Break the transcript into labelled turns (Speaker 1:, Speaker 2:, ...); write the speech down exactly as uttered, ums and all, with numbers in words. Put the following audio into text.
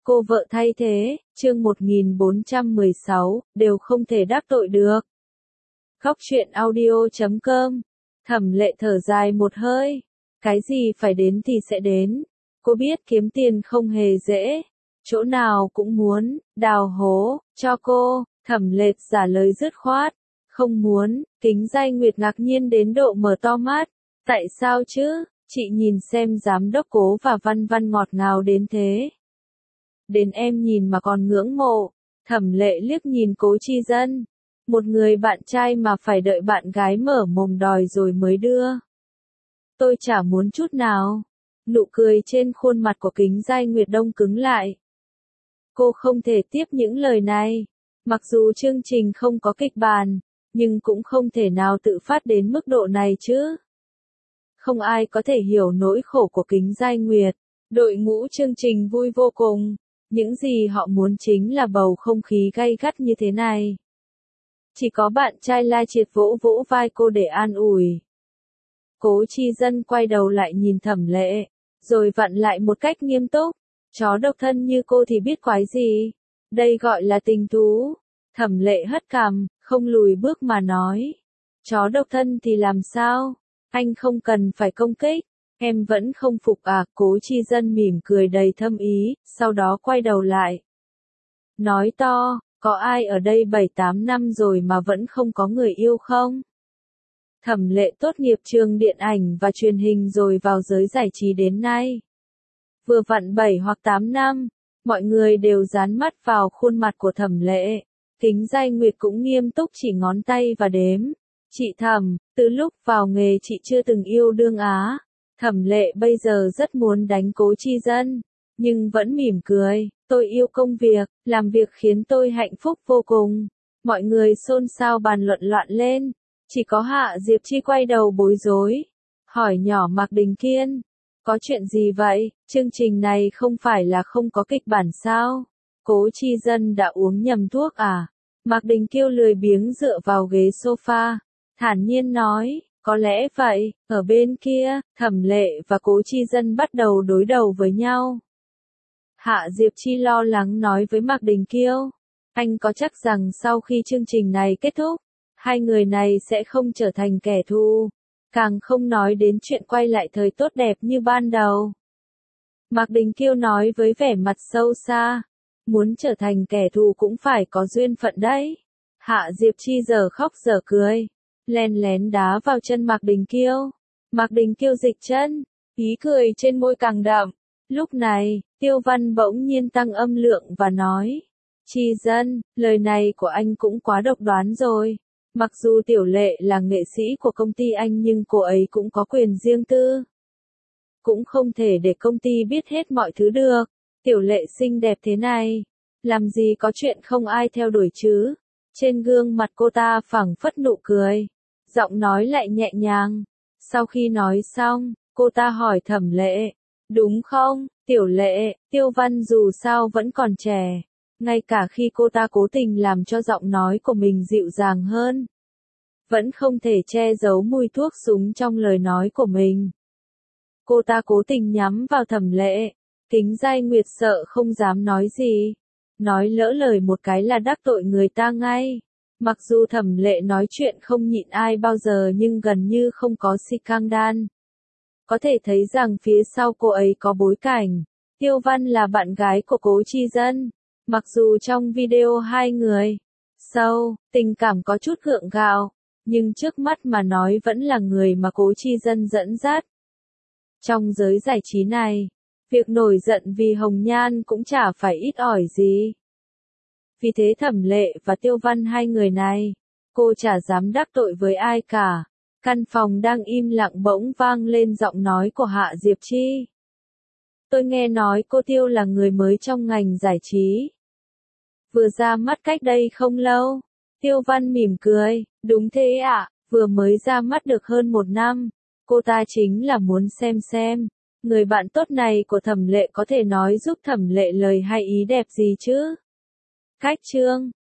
Speaker 1: Cô vợ thay thế, chương một nghìn bốn trăm mười sáu, đều không thể đắc tội được. Góc truyện audio chấm com. Thẩm Lệ thở dài một hơi. Cái gì phải đến thì sẽ đến. Cô biết kiếm tiền không hề dễ. Chỗ nào cũng muốn, đào hố, cho cô. Thẩm Lệ giả lời dứt khoát. Không muốn, Kính Giai Nguyệt ngạc nhiên đến độ mở to mắt. Tại sao chứ, chị nhìn xem giám đốc Cố và Văn Văn ngọt ngào đến thế. Đến em nhìn mà còn ngưỡng mộ. Thẩm Lệ liếc nhìn Cố Chi Dân. Một người bạn trai mà phải đợi bạn gái mở mồm đòi rồi mới đưa. Tôi chả muốn chút nào. Nụ cười trên khuôn mặt của Kính Giai Nguyệt đông cứng lại. Cô không thể tiếp những lời này. Mặc dù chương trình không có kịch bản, nhưng cũng không thể nào tự phát đến mức độ này chứ. Không ai có thể hiểu nỗi khổ của Kính Giai Nguyệt. Đội ngũ chương trình vui vô cùng. Những gì họ muốn chính là bầu không khí gay gắt như thế này. Chỉ có bạn trai Lai Triệt vỗ vỗ vai cô để an ủi. Cố Chi Dân quay đầu lại nhìn Thẩm Lệ, rồi vặn lại một cách nghiêm túc. Chó độc thân như cô thì biết quái gì. Đây gọi là tình thú. Thẩm Lệ hất cằm, không lùi bước mà nói. Chó độc thân thì làm sao? Anh không cần phải công kích. Em vẫn không phục à? Cố Chi Dân mỉm cười đầy thâm ý, sau đó quay đầu lại. Nói to, có ai ở đây bảy tám năm rồi mà vẫn không có người yêu không? Thẩm Lệ tốt nghiệp trường điện ảnh và truyền hình rồi vào giới giải trí đến nay. Vừa vặn bảy hoặc tám năm, mọi người đều dán mắt vào khuôn mặt của Thẩm Lệ. Kính Giai Nguyệt cũng nghiêm túc chỉ ngón tay và đếm. Chị Thẩm, từ lúc vào nghề chị chưa từng yêu đương á. Thẩm Lệ bây giờ rất muốn đánh Cố Chi Dân, nhưng vẫn mỉm cười. Tôi yêu công việc, làm việc khiến tôi hạnh phúc vô cùng. Mọi người xôn xao bàn luận loạn lên. Chỉ có Hạ Diệp Chi quay đầu bối rối. Hỏi nhỏ Mạc Đình Kiên. Có chuyện gì vậy? Chương trình này không phải là không có kịch bản sao? Cố Chi Dân đã uống nhầm thuốc à? Mạc Đình Kiêu lười biếng dựa vào ghế sofa. Thản nhiên nói. Có lẽ vậy. Ở bên kia, Thẩm Lệ và Cố Chi Dân bắt đầu đối đầu với nhau. Hạ Diệp Chi lo lắng nói với Mạc Đình Kiêu. Anh có chắc rằng sau khi chương trình này kết thúc, hai người này sẽ không trở thành kẻ thù, càng không nói đến chuyện quay lại thời tốt đẹp như ban đầu. Mạc Đình Kiêu nói với vẻ mặt sâu xa. Muốn trở thành kẻ thù cũng phải có duyên phận đấy. Hạ Diệp Chi giờ khóc giờ cười. Len lén đá vào chân Mạc Đình Kiêu. Mạc Đình Kiêu dịch chân. Ý cười trên môi càng đậm. Lúc này, Tiêu Văn bỗng nhiên tăng âm lượng và nói. Chi Dân, lời này của anh cũng quá độc đoán rồi. Mặc dù Tiểu Lệ là nghệ sĩ của công ty anh nhưng cô ấy cũng có quyền riêng tư. Cũng không thể để công ty biết hết mọi thứ được. Tiểu Lệ xinh đẹp thế này. Làm gì có chuyện không ai theo đuổi chứ. Trên gương mặt cô ta phảng phất nụ cười. Giọng nói lại nhẹ nhàng. Sau khi nói xong, cô ta hỏi Thẩm Lệ. Đúng không, Tiểu Lệ? Tiêu Văn dù sao vẫn còn trẻ. Ngay cả khi cô ta cố tình làm cho giọng nói của mình dịu dàng hơn, vẫn không thể che giấu mùi thuốc súng trong lời nói của mình. Cô ta cố tình nhắm vào Thẩm Lệ. Kính Giai Nguyệt sợ không dám nói gì. Nói lỡ lời một cái là đắc tội người ta ngay. Mặc dù Thẩm Lệ nói chuyện không nhịn ai bao giờ nhưng gần như không có scandal. Có thể thấy rằng phía sau cô ấy có bối cảnh. Tiêu Văn là bạn gái của Cố Chi Dân. Mặc dù trong video hai người sâu, tình cảm có chút gượng gạo, nhưng trước mắt mà nói vẫn là người mà Cố Chi Dân dẫn dắt. Trong giới giải trí này, việc nổi giận vì hồng nhan cũng chả phải ít ỏi gì. Vì thế Thẩm Lệ và Tiêu Văn hai người này, cô chả dám đắc tội với ai cả. Căn phòng đang im lặng bỗng vang lên giọng nói của Hạ Diệp Chi. Tôi nghe nói cô Tiêu là người mới trong ngành giải trí. Vừa ra mắt cách đây không lâu. Tiêu Văn mỉm cười. Đúng thế ạ, à, vừa mới ra mắt được hơn một năm. Cô ta chính là muốn xem xem. Người bạn tốt này của Thẩm Lệ có thể nói giúp Thẩm Lệ lời hay ý đẹp gì chứ? Cách chương.